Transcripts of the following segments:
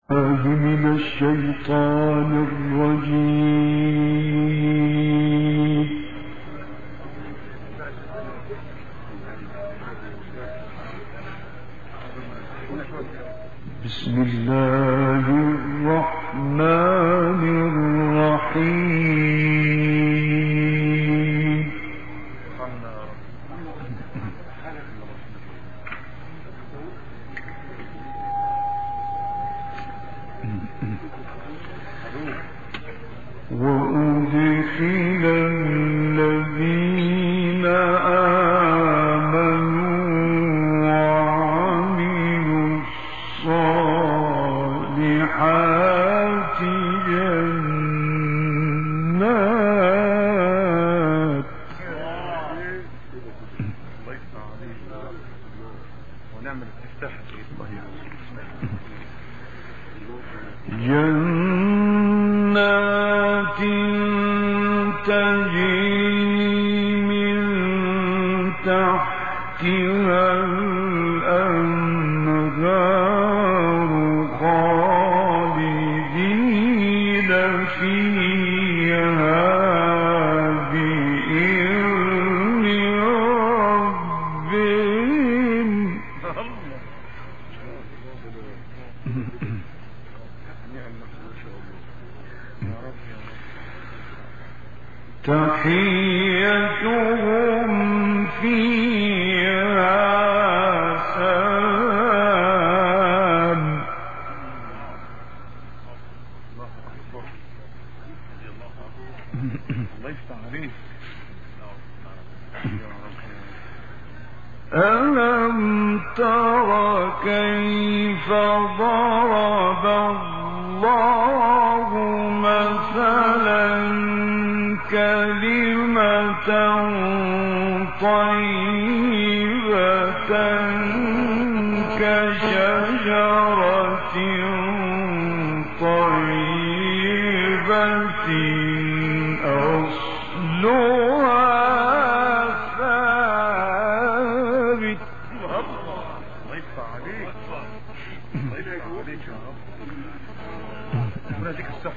من الشيطان الرجيم. بسم الله الرحمن الرحيم. وأدخل الذين آمنوا وعملوا الصالحات جنات تجري من تحتها الأنهار خالدين فيها بإذن ربهم. تحيتهم فيها سلام. ألم تر كيف ضرب الله مثلا كلمة طيبة كشجرة طيبة أصلها ثابت. الله يفتح عليك. الله يفتح عليك يا رب. ربنا يديك الصحة.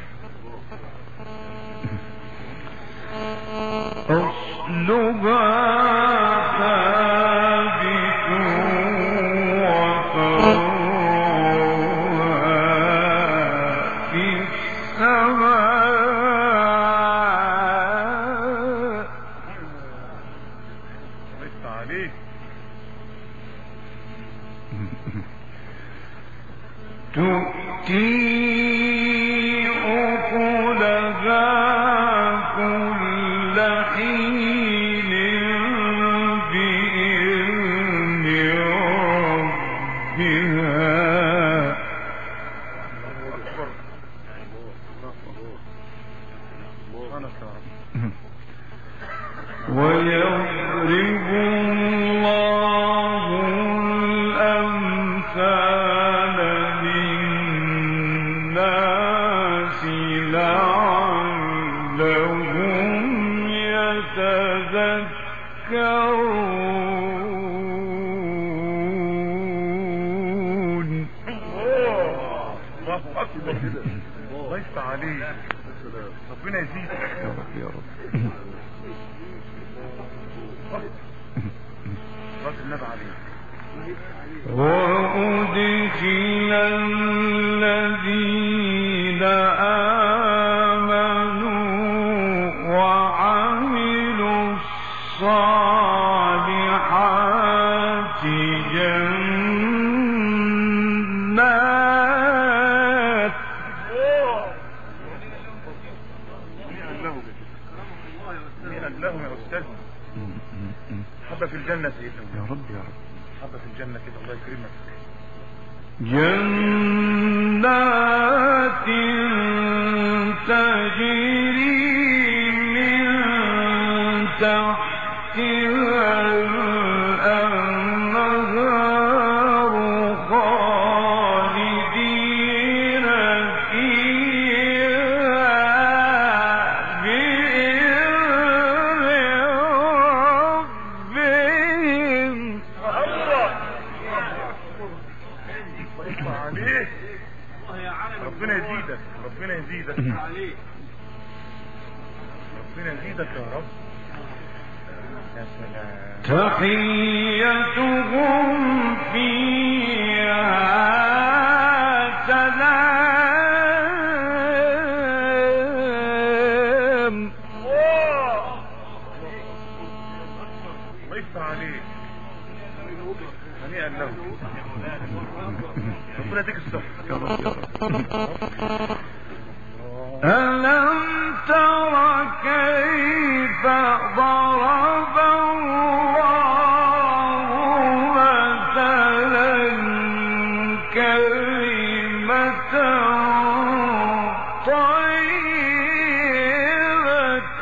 أصلها ثابت وفرعها في السماء. ليس عليك. تؤتي أكلها كل حين بإذن ربها. ويضرب الله الأمثال للناس لعلهم يتذكرون. الله أكبر كده. الله يفتح عليك. ربنا يزيدك يا رب يا رب. وأدخل الذين آمنوا وعملوا الصالحات جنات. لهم يا أستاذ حبة في الجنة يا رب يا رب. حبة في الجنة كده الله يكرمك. جنات تجري من تحتها الأنهار خالدين فيها بإذن ربهم. عليك. الله يا ربنا يزيدك، ربنا يزيدك، ربنا يزيدك يا رب. يا سلام. تحيتهم فيها سلام. الله يفتح عليك، هنيئا له، ربنا يديك الصحة يا رب يا رب. ألم تر كيف ضرب الله مثلا كلمة طيبة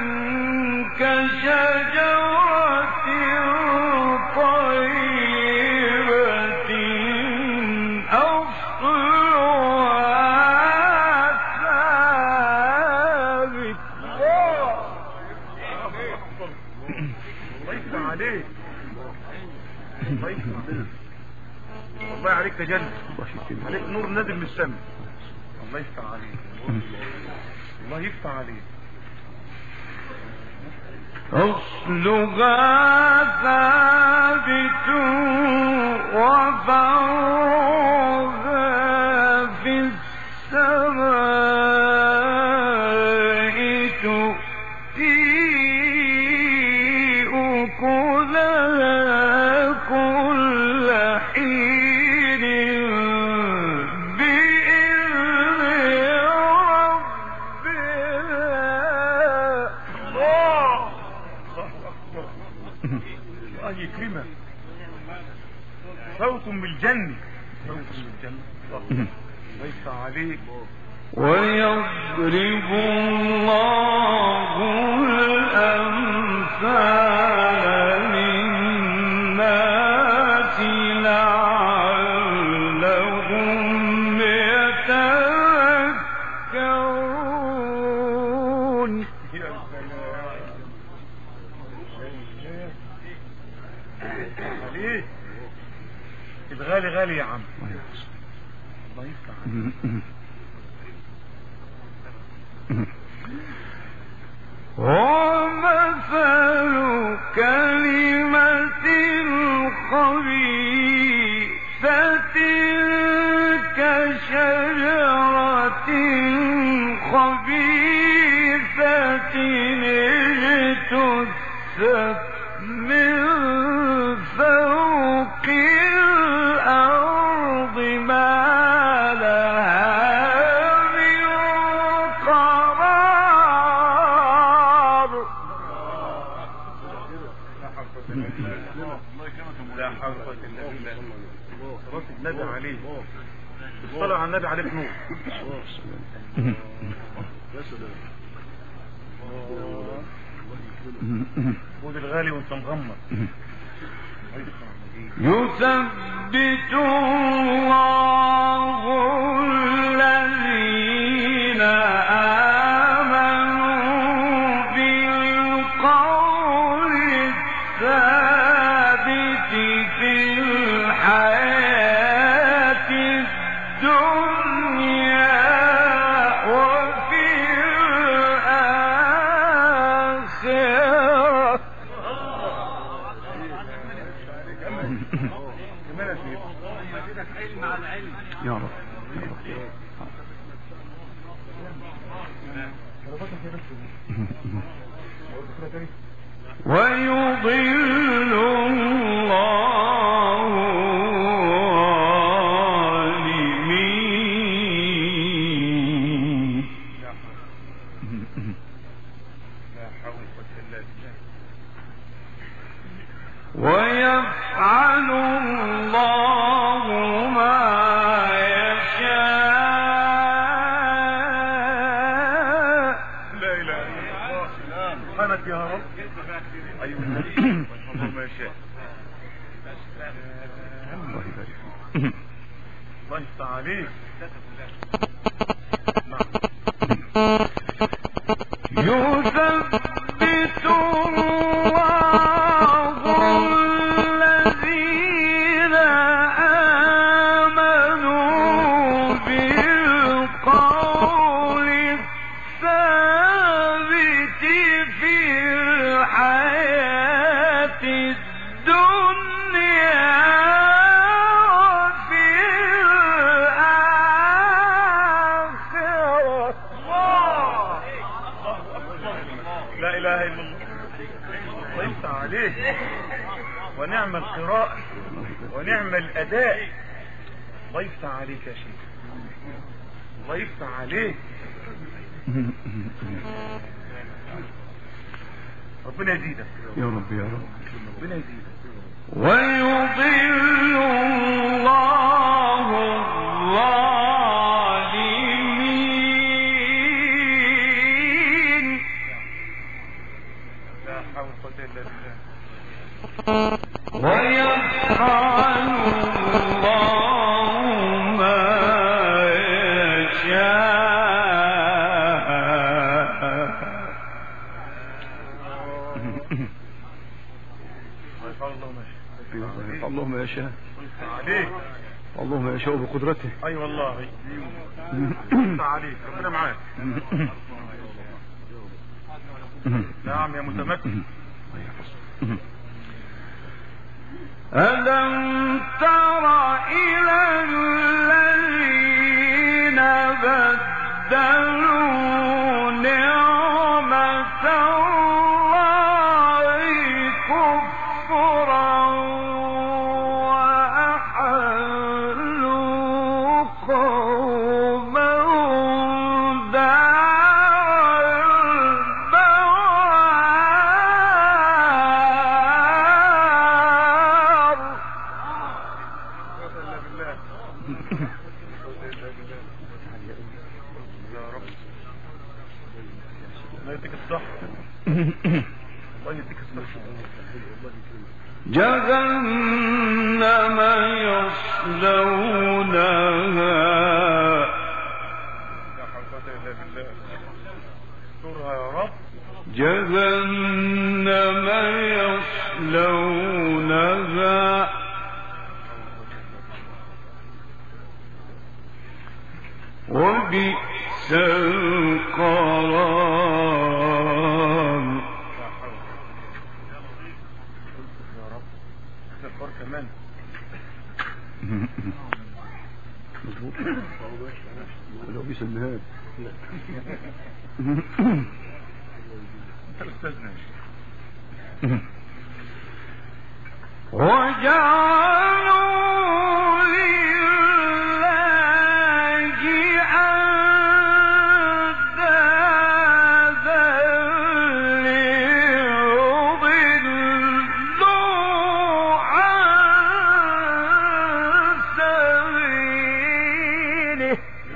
كشجرة طيبة أصلها ثابت. الله يفتح عليك، الله يفتح عليك، والله عليك تجلي، عليك نور نازل من السماء. الله يفتح عليك، الله يفتح عليك. أصلها ثابت وفرعها في السماء تؤتي أكلها كل حين بإذن ربها. الله يكرمك، صوت بالجنة، صوت بالجنة. الله يفتح عليك. ويضرب الله الأمثال للناس لعلهم يتذكرون. يا سلام عليك، الغالي غالي يا عم. الله يفتح عليك. ومثل كلمة خبيثة كشجرة خبيثة اجتثت من فوق الأرض ما لها من قرار. لا حول ولا قوة إلا بالله. صلاة النبي عليه، الصلاة على النبي عليك نور. خذ الغالي وانت مغمض. يثبت الله الذين آمنوا بالقول الثابت في الحياة الدنيا وفي الآخرة. يا رب ويضل الله الظالمين. لا حول ولا قوة. ويفعل الله ما يشاء. لا إله إلا الله. سبحانك يا رب. أيها النبي ما يشاء. الله يبارك. الله يفتح عليك. يثبت الله الذين آمنوا بالقول عليك، ونعم القراءة ونعم الأداء. الله يفتح عليك يا شيخ، الله يفتح عليك. ربنا يزيدك يا رب يا رب، ربنا يزيدك. ويضل الله الظالمين. لا حول ولا قوة إلا بالله. ويفعل الله ما يشاء. اللهم يشاء، عليك اللهم يشاء بقدرته. اي والله عليك، ربنا معاك. نعم يا متمكن. ألم تر إلى الذين بدلوا نعمة الله كفرا وأحلوا قومهم دار البوار. يا رب الله يديك الصحة، الله يديك الصحة. جهنم يصلونها لا حول ولا قوة إلا بالله. استرها يا رب. جهنم يصلونها وبئس القرار. يا رب استغفار كمان. مظبوط، لو بيس النهاية. انت استاذنا. وجعلوا لله أندادا ليضلوا عن سبيله.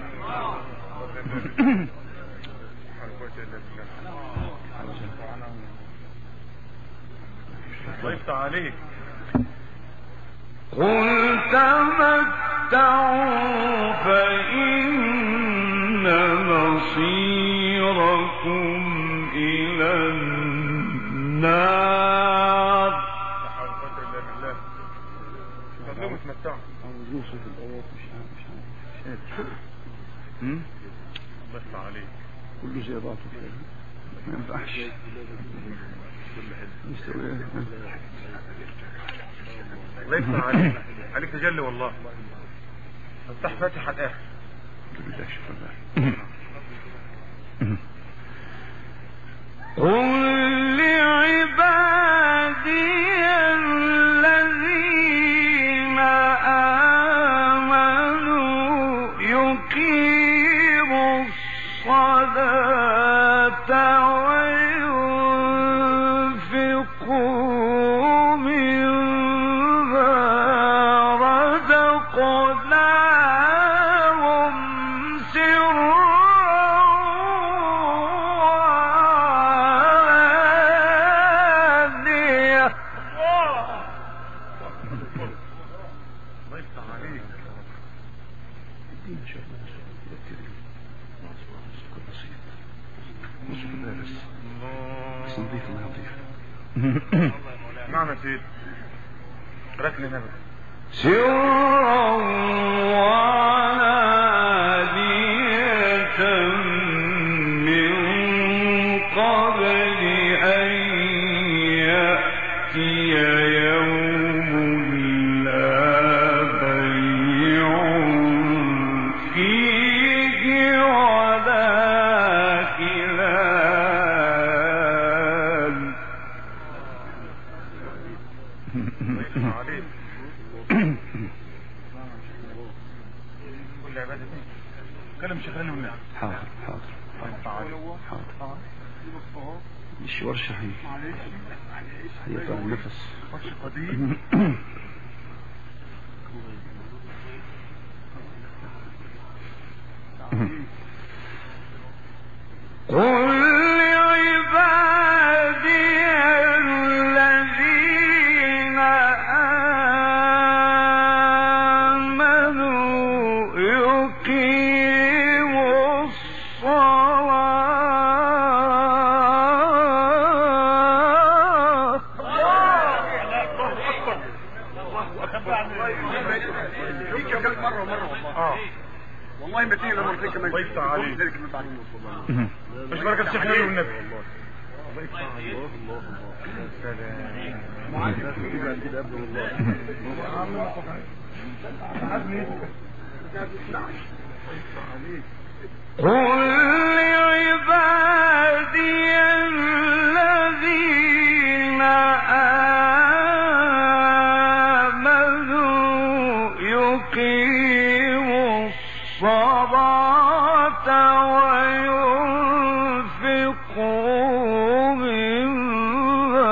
الله يفتح عليك. قل تمتعوا فإن مصيركم إلى النار. لا حول ولا قوة إلا بالله. خلوهم يتمتعوا. عاوز يوصف الآيات مش عارف. الله يفتح عليك. كله زي بعضه كده، ما ينفعش مستويات. الله يفتح عليك، عليك تجلي والله. افتح فاتح على الآخر. بالله شكرا. قل لعبادي الذين آمنوا يقيموا الصلاة وينفقوا مما رزقناهم سرا وعلانية. الله يفتح عليك. الدين إن شاء الله يذكرني كل بسيط، مش كلها بس نضيف ما يضيف. نعم يا سيدي، ركن نبي. سرا وعلانية من قبل أن يأتي يوم لا بيع فيه ولا خلال. كلم شغال والنبي. حاضر حاضر حاضر. مش ورشة هي هيقطع النفس. ورشة قديم. قل لعبادي الذين آمنوا يقيموا الصلاة. والله ما تيجي لما نفيك كمان. الله يفتح عليك. مش بركة الشيخ نبي والنبي. الله يفتح عليك. الله قل لعبادي الذين آمنوا يقيموا الصلاة وينفقوا مما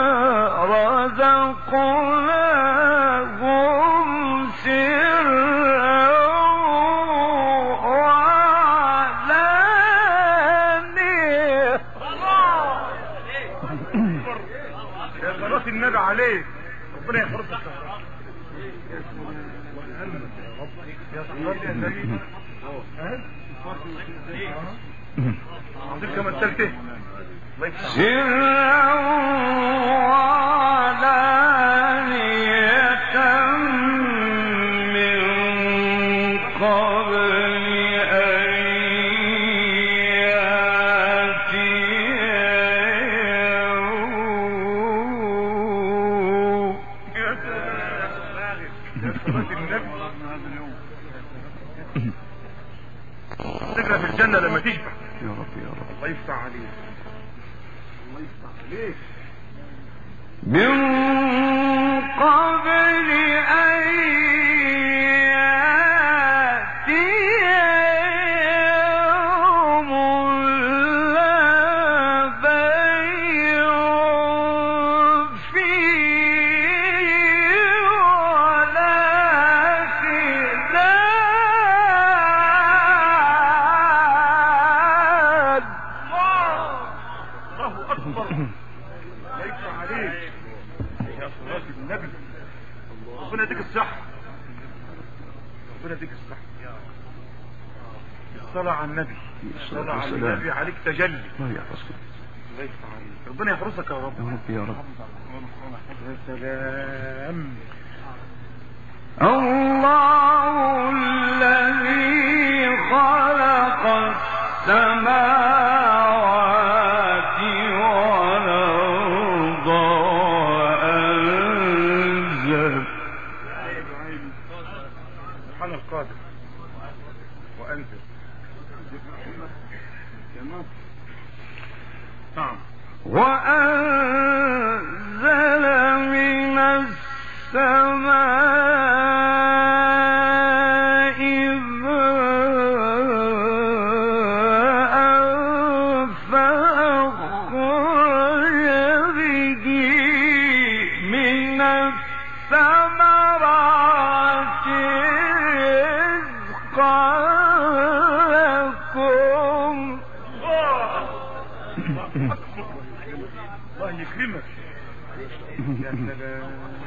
رزقناهم سرا وعلانية. يا صلاة النبي عليك. ربنا يحفظك يا صلاة النبي. عظيم كما الثالثة. سرا وعلانية من قبل أن يأتي يوم. يا صلاة النبي. تقرأ في الجنة لما تشبع. يا رب يا رب. الله يفتح عليك. الله يفتح عليك. من قبل أن يأتي يوم لا بيع فيه ولا خلال. الله أكبر. الله يفتح عليك يا صلاة النبي. ربنا يديك الصحة. ربنا يديك الصحة. الصلاة على النبي. الصلاة على النبي عليك تجلي. الله يحفظك. الله يفتح عليك. ربنا يحرسك يا رب. يا رب يا رب. يا سلام. الله الذي خلق السماوات والأرض وأنزل سبحان القادر وأنزل. نعم. وأنزل من السماء ماء فأخرج به من الثمرات رزقا لكم. الله يكرمك. يا سلام.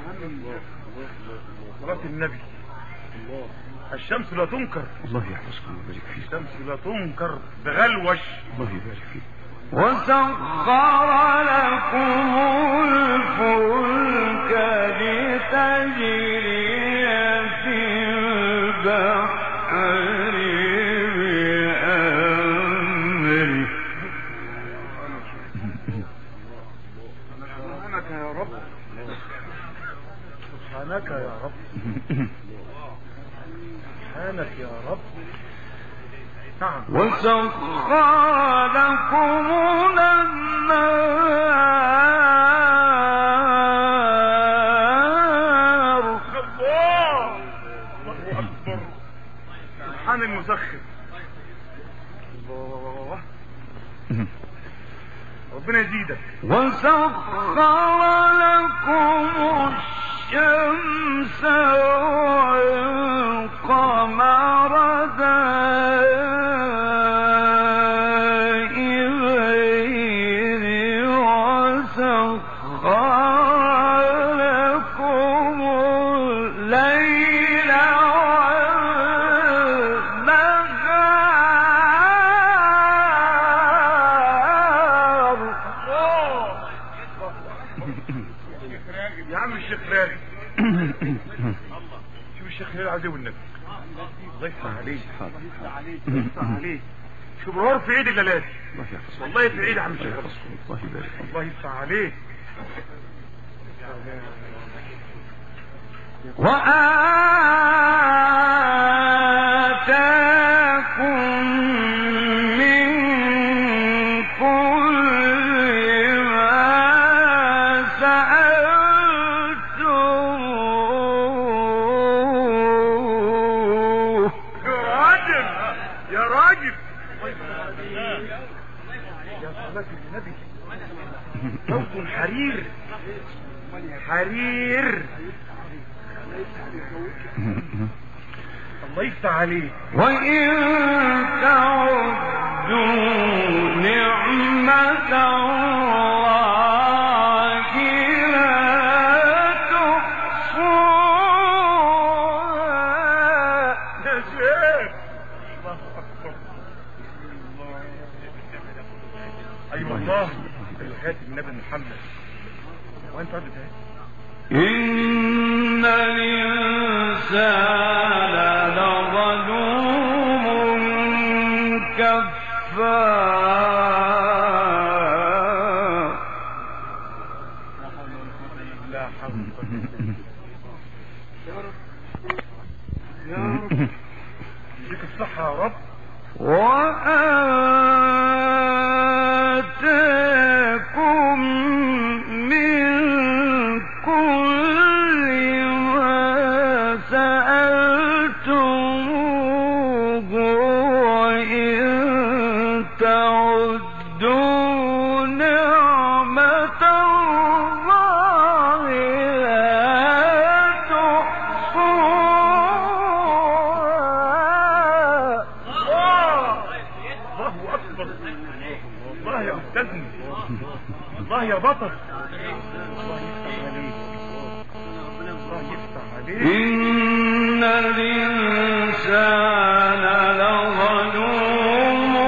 صلاة النبي. الشمس لا تنكر. الله يحفظكم ويبارك فيك. الشمس لا تنكر بغلوش. الله يبارك فيك. وسخر لكم الفلك لتجري في البحر بأمره. سبحانك يا رب. سبحانك يا رب. سبحانك يا رب. نعم. وسخر لكم النار. الله أكبر. سبحان المسخر. الله. ربنا يزيدك. وسخر لكم الشمس والقمر دائبين وسخر لكم الليل والنهار. يا عم الشيخ راجل. شوف الشيخ هلال عزيز والنبي. الله يفتح عليك. الله يفتح عليك. شوف برهار في عيد الليلات. والله في عيد يا عم الشيخ. الله يفتح عليك. وآتاكم من كل ما سألتموه. يا راجل يا صلاة النبي. صوت حرير حرير. الله يفتح عليك. وإن تعدوا نعمة الله لا تحصوها. يا شيخ الله أكبر. أيوة والله الخاتم النبي محمد. وأنت عدت اهي. إن الإنسان لظلوم كفار. لا حول ولا قوة يا رب يا رب يديك الصحة يا رب. وآتاكم من كل ما سألتموه وإن تعدوا نعمة الله لا تحصوها. الله أكبر. الله يا أستاذني. الله يا بطل. الله يفتح عليك. إن الإنسان لظلوم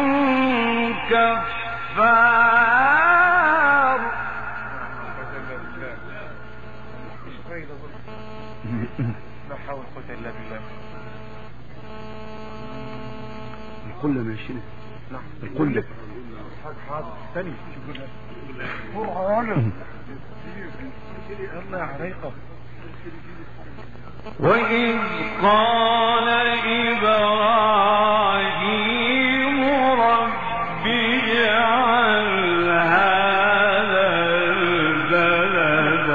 كفار. لا حول ولا قوة إلا بالله. القلة ماشية. نعم القلة. حاضر ثاني. قرآن. الله عليكم. وإذ قال إبراهيم رب اجعل هذا البلد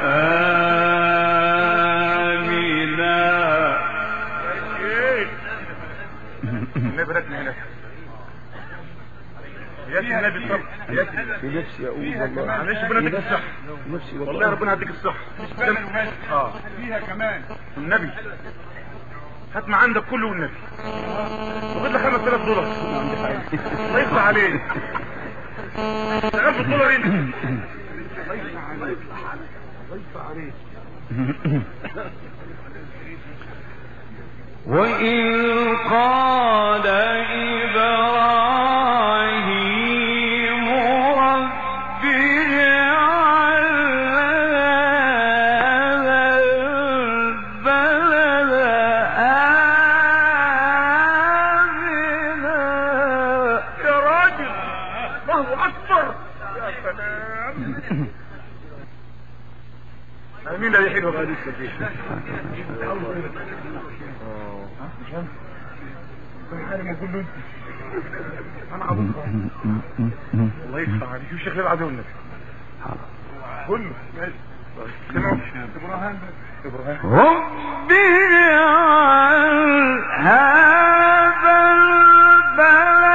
آمنا. النبي ركنا هنا. يا النبي صبر. في نفسي أقول والله. معلش ربنا يديك الصحة. نفسي والله ربنا يديك الصحة. فيها كمان النبي هات ما عندك كله والنبي. وخد لك $5000. الله يفتح عليك. شغال بالدولار انت. الله يفتح عليك. الله يفتح عليك. وإذ قال إبراهيم رب اجعل هذا البلد آمنا. يا راجل الله أكبر. يا سلام. مين اللي يحيله بقى لسه فيه؟ انا عبد الله يفتح عليك. شوف شيخ العدو النبي كله ماشي. ابراهيم رب اجعل هذا البلد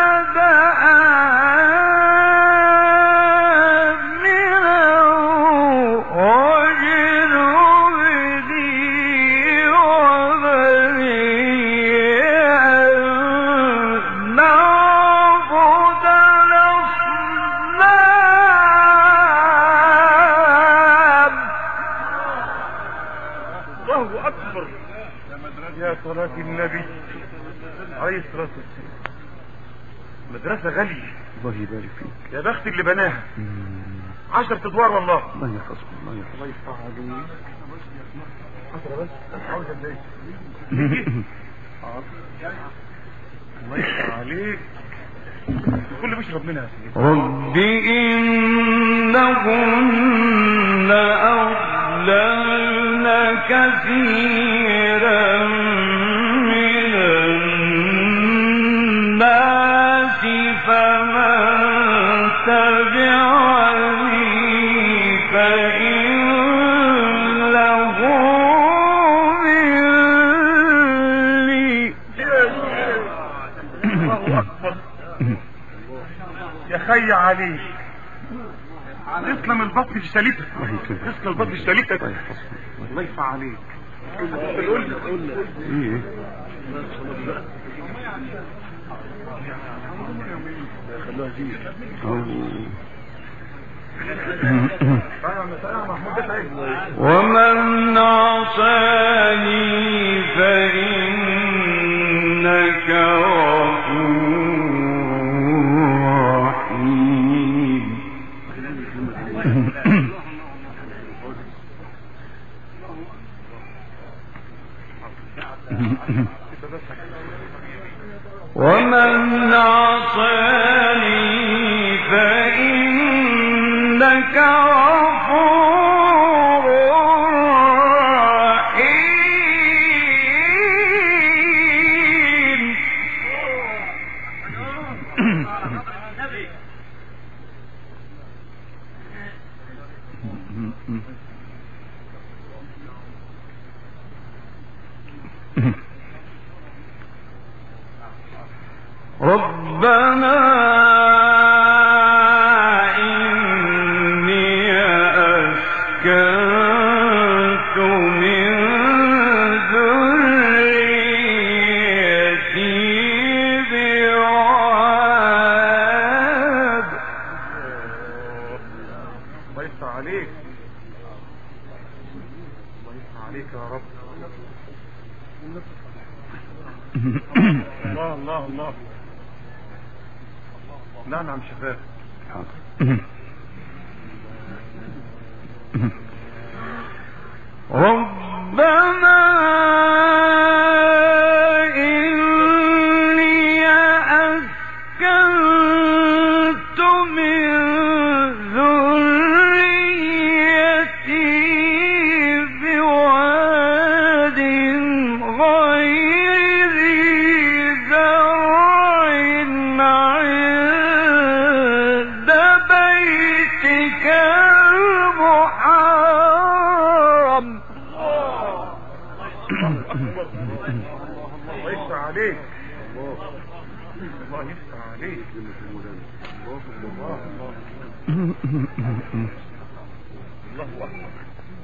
صلاة النبي عليه الصلاة والسلام. مدرسة غالية. الله يبارك فيك. يا بخت اللي بناها. 10 ادوار والله. الله يحفظك. الله يحفظك. الله يفتح عليك. 10 بس. عاوز قد ايه؟ الله يفتح عليك. كل بيشرب منها. رب إنهن أضللن كثيرا من الناس فمن تبعني فإنه مني. الله أكبر. يا خي عليك. تسلم البطن في شاليتك. تسلم البطن في شاليتك. الله يفتح عليك. ايه خلوها زين. ومن عصاني فإنك غفور رحيم. ومن عصاني فإنك غفور رحيم. ربنا إني أسكنت من ذريتي بواد. الله يفتح عليك. الله يفتح عليك يا رب. الله الله الله. نعم نعم شفاف. ربنا إني أسكنت من ذريتي بواد غير ذي زرع عند بيتك المحرم. الله يفتح عليك. الله يفتح عليك. الله أكبر.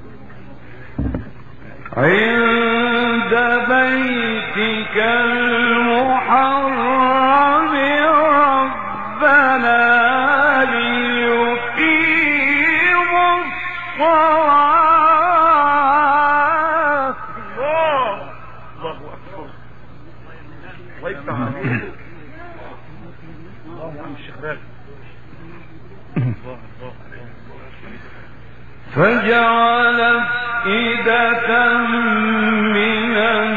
عند بيتك المحرم ربنا ليقيموا الصلاة. الله أكبر. الله يفتح عليك. الله يا عم الشيخ راغب. الله الله. فجعل أفئدة من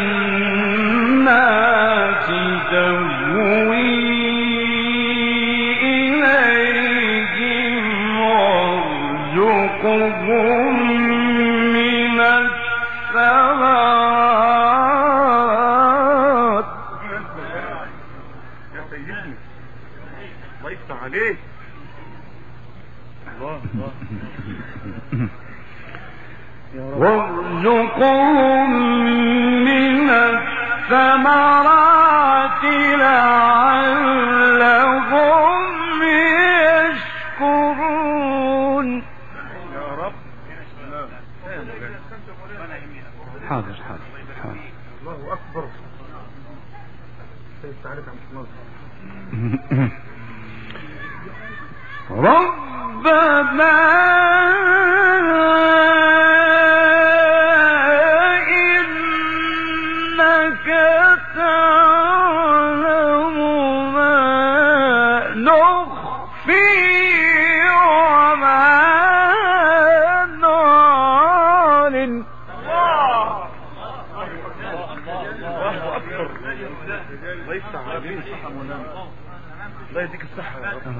الناس تهوي إليهم وارزقهم من الثمرات. يا سيدنا الله يفتح عليك. الله الله وارزقهم من الثمرات لعلهم يشكرون. يا رب. حاضر حاضر حاضر. الله أكبر. سيد تعالى عن النظر. ربنا إنك الله يديك الصحة يا رب.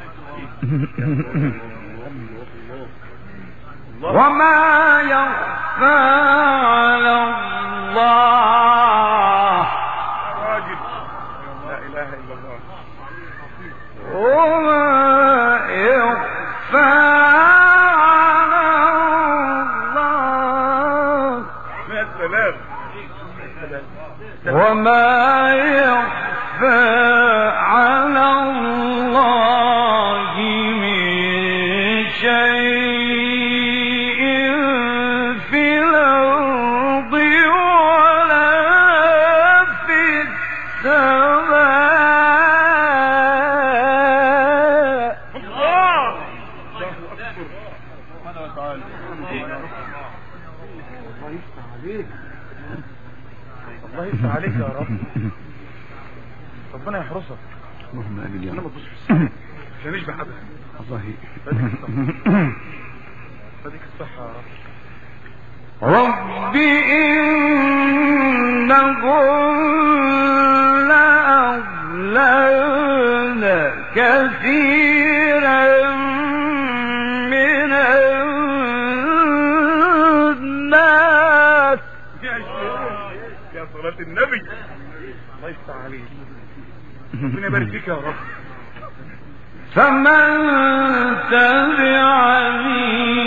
وما يخفى على الله راجل لا إله إلا الله. وما يخفى على الله يا سلام. وما يخفى على الله من شيء في الأرض ولا في السماء. الله أكبر. سبحانه وتعالى. الله يفتح عليك. الله يفتح عليك يا رب. ربنا يحرسك. اللهم امين يا انا ما رب. تبصش في السماء عشان اشبع ابدا. الله فديك الصحة يا رب. رب إنهم لأضللن كثيرا من الناس. يا صلاة النبي. الله يفتح عليك. ربنا يبارك فيك يا رب. فمن تبعني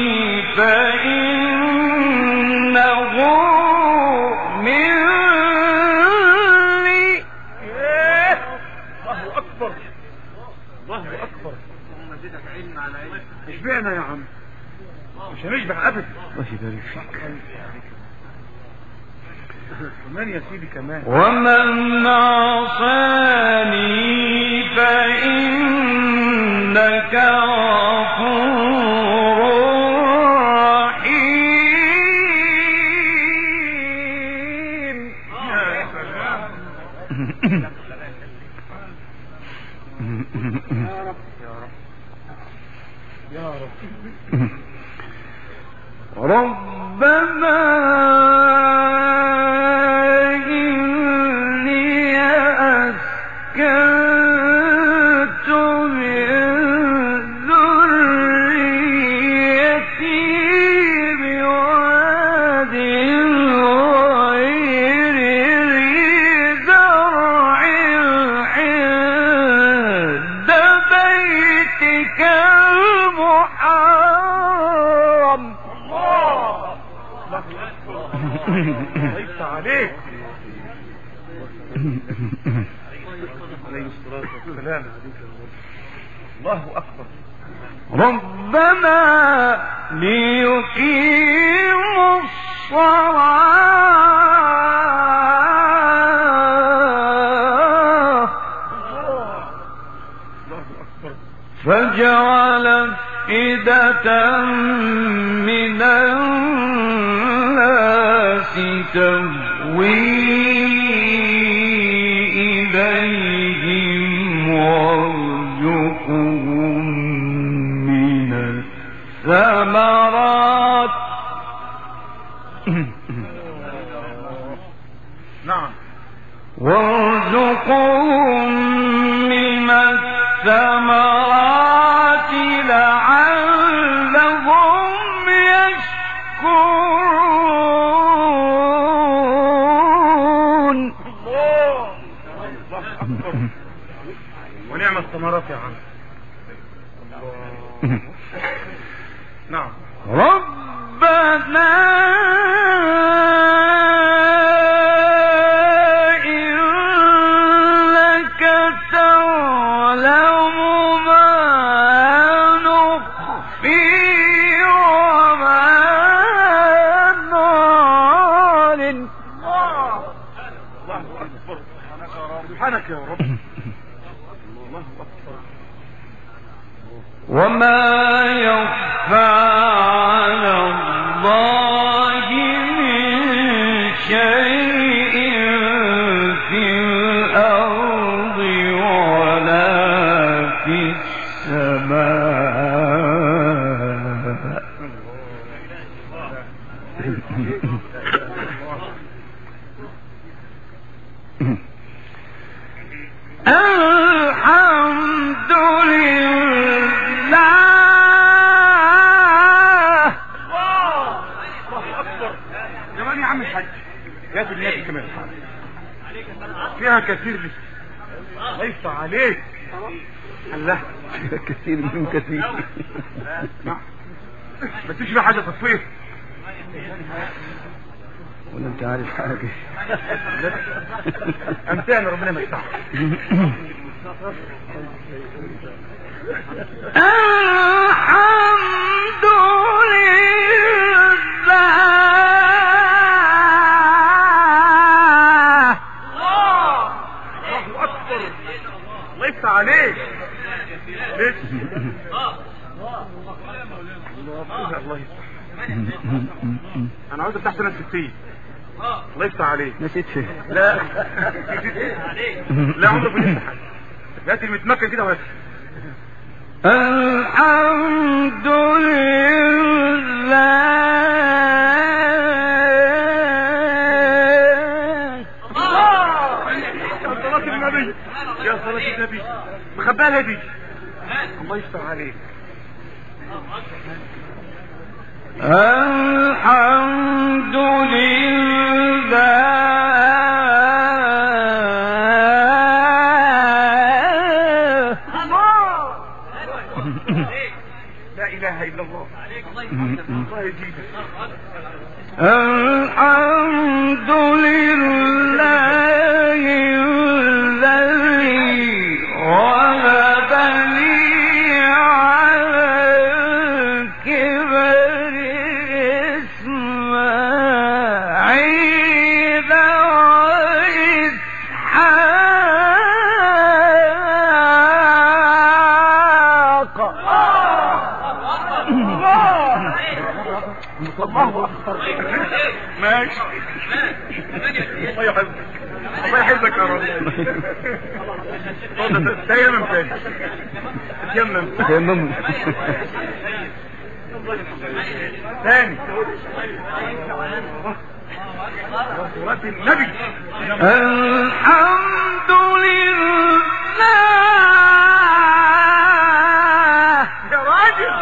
فإنه مني. الله أكبر. الله أكبر. اشبعنا يا عم. مش هنشبع أبدا. الله يبارك فيك. كمان يا سيدي كمان. ومن عصاني فإنك غفور رحيم. يا سلام. يا رب يا رب يا رب. ربنا إني أسكنت من ذريتي بواد غير ذي زرع عند بيتك المحرم. الله يفتح عليك. عليه الصلاة والسلام. الله أكبر. ربنا ليقيموا الصلاة الله أكبر. فجعل أفئدة من الناس تهوي إليهم وارزقهم من الثمرات. نعم. وارزقهم من الثمرات لعلهم يشكرون. الله أكبر. ونعم الثمرات يا عم. الله. نعم. ربنا إنك تعلم ما نخفي وما نعلن. الله أكبر. سبحانك يا رب. الله أكبر. وما يخفى على الله من شيء في الأرض ولا في السماء. الحمد لله. الله اكبر. كمان يا عم الحاج يا في الناس كمان فيها كثير لسه. الله يفتح عليك. الله كثير من كثير. ما تشبه حاجه تصوير ولا انت عارف حاجه. امتاني ربنا ما يفتح. الحمد لله. الله اكبر. الله يفتح عليك. الله يفتح. انا عاوز افتح سنه 60. الله يفتح عليك. نسيت فيه. لا لا عمرك ما تفتح. هات المتمكن كده وهات. الحمد لله. يا صلاة النبي يا صلاة النبي مخباها دي. الله يفتح عليك. الحمد لله. لا اله الا الله. الله يجيبك. الحمد لله الذي وهب لي على الكبر إسماعيل وإسحاق. الله اكبر. ماشي. الله يحفظك. الله يحفظك يا رب. تيمم تاني. تيمم تيمم. تاني. صلاة النبي. الحمد لله. يا راجل.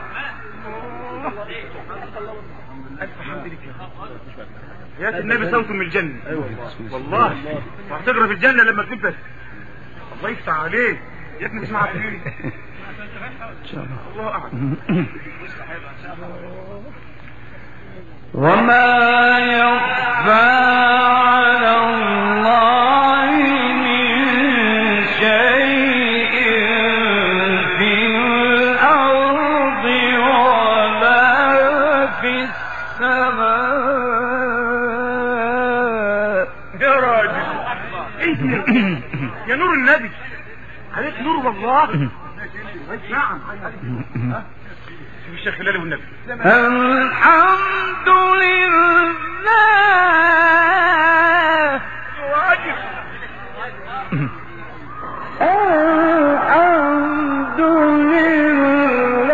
ألف حمد لك يا رب. النبي صوته من الجنة. والله وهتقرا في الجنة لما تقول بس. الله يفتح عليك يا ابني. اسمعها في ان شاء الله. الله اعلم. وما يخفى على الله من شيء في الأرض ولا في السماء. يا راجل يا نور النبي عليك نور والله. نعم. شوف الشيخ هلالي والنبي. الحمد لله. راجل. الحمد لله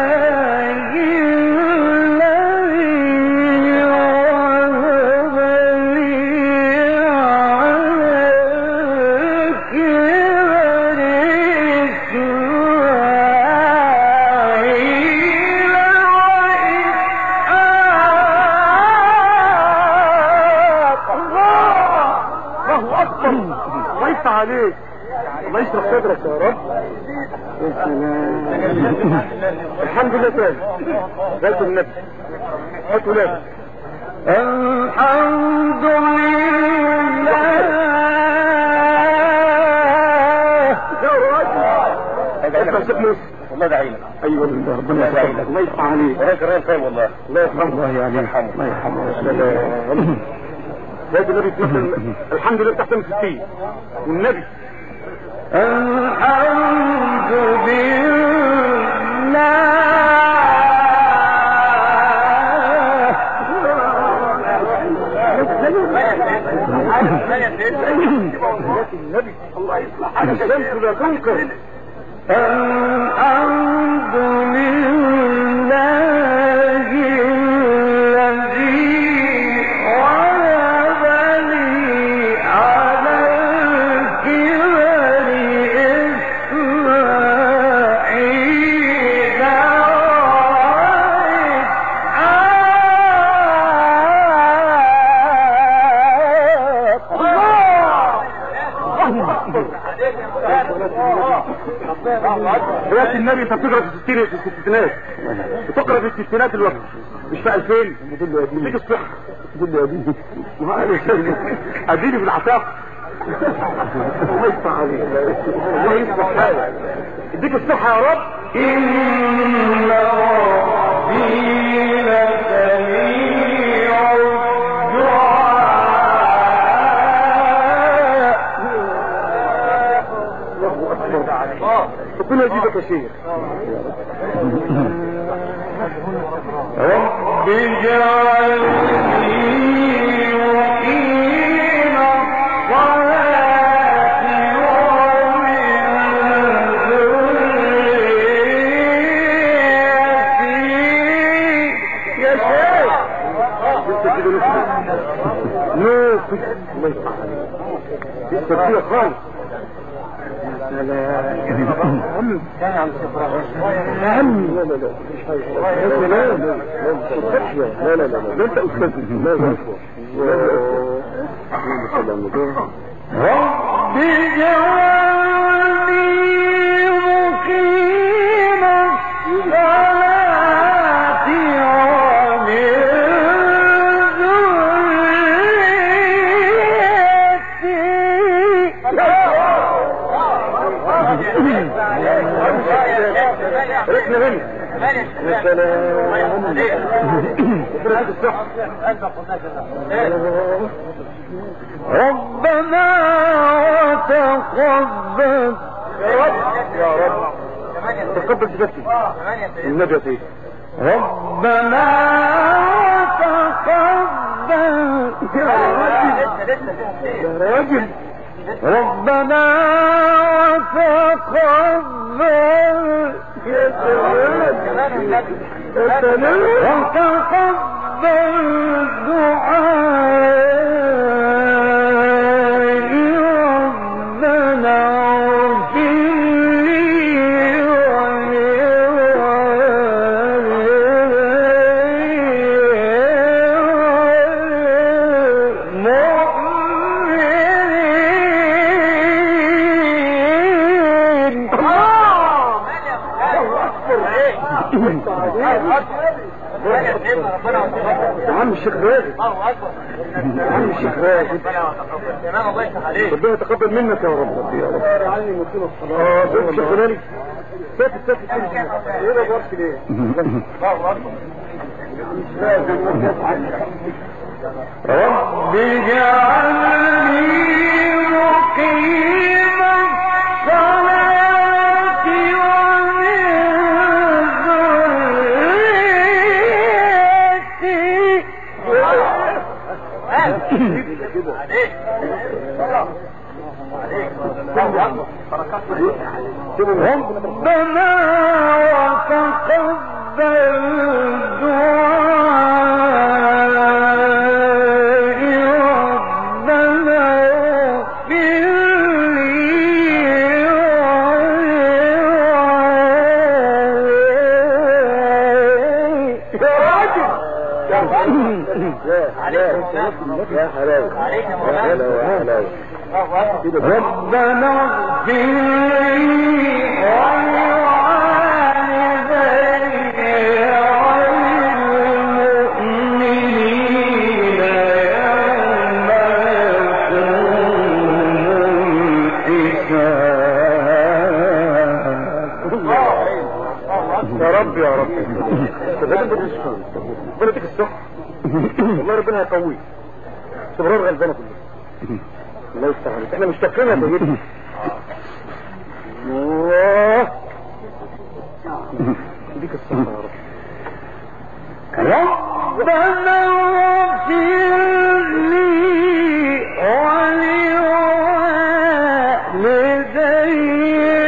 الذي وهب لي على الكبر إسماعيل وإسحاق. الله اكبر. الله يفتح عليك. الله يشرح صدرك يا رب. الحمد لله. تاني ذات النبي. هات ولادك. الحمد لله. يا راجل انت موسى. الله يدعي لك. ايوه ربنا يسعدك. الله يفتح عليك. وراك رايح فين والله. الله يرحمه. الله يرحمه. الله يرحمه. ذات النبي. الحمد لله تحت 60 والنبي. الحمد لله. النبي الله يصلح حالك. شمس لا تنكر. الحمد لله الذي وهب لي على الكبر دلوقتي النبي انت بتقرا في الستينات بتقرا في الستينات الوقت مش في 2000 اديك الصحه اديني في العتاق الله يفتح عليك الله يفتح حالك اديك الصحه يا رب ان ربي لسميع الدعاء ربنا يجيبك يا شيخ رب اجعلني مقيم الصلاة ومن ذريتي يا شيخ الله يفتح عليك لسه كده خالص لا لا انت استاذ رب اجعلني مقيم الصلاة ومن ركنا منه يا سلام ربنا وتقبل يا رب تقبل بجسدي النبي يا سيدي ربنا وتقبل يا راجل ربنا وتقبل يا سلام وتقبل دعائي ربنا اغفر عم الشيخ راجل عم الشيخ راجل الله يفتح عليك ربنا يتقبل منك يا رب يا رب عني مصيبه الصلاه شوف الشيخ غالي سافت ايه ده بوقت ليه رب اجعلني مقيم الصلاة ربنا وتقبل دعائي ربنا اغفر يا حلاوة عليك يا مولانا ربنا اغفر لي ولوالدي وللمؤمنين يوم يقوم الحساب يا رب يا رب ربنا يديك الصحة والله ربنا يقويك استمرار غلبانة كلها الله يفتح عليك احنا مشتاقين يا سيدي الله يديك الصحة يا رب ربنا اغفر لي ولوالدي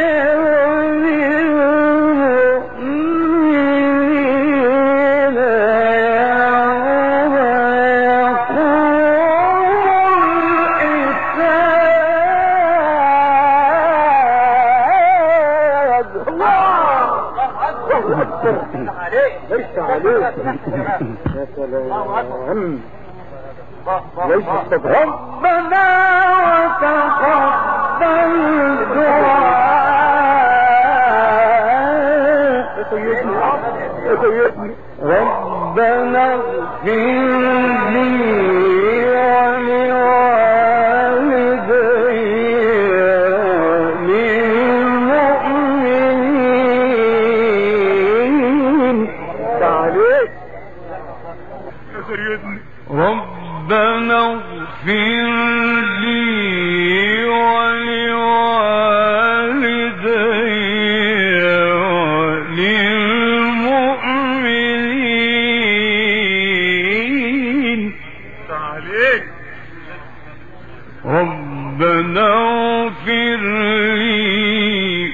ليس عليك يا سلام ليس ربنا وتقبل ربنا اغفر لي ربنا اغفر لي ولوالدي وللمؤمنين عليك ربنا اغفر لي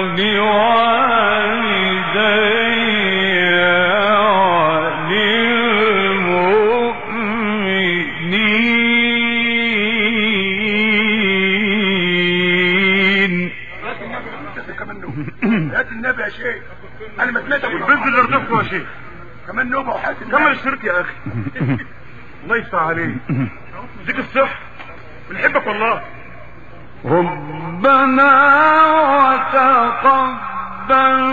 ولوالدي هات النبي يا شيخ. انا ما سمعتك والبنت اللي رزقته يا شيخ. كمان نوبه وحات كمل الشرك يا اخي. الله يفتح عليك. ديك الصح بنحبك والله. ربنا وتقبل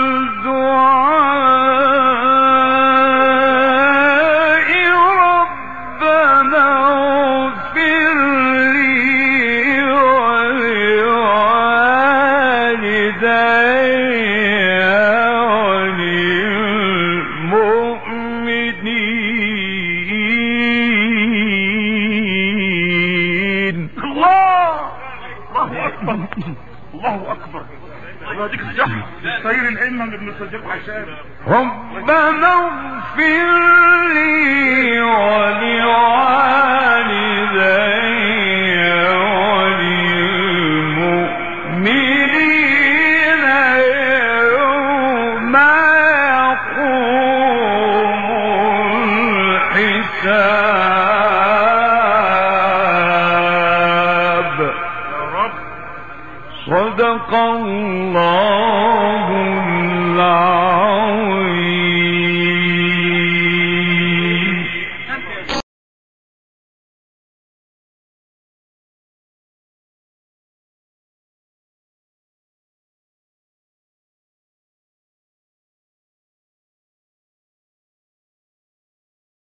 دعائي ربنا اغفر لي ولوالدي الله اكبر. الله يديك الصحة. طير العلم اللي بنصدقه عشان ربنا اغفر لي ولوالدي وللمؤمنين يوم يقوم الحساب. صدق الله العظيم.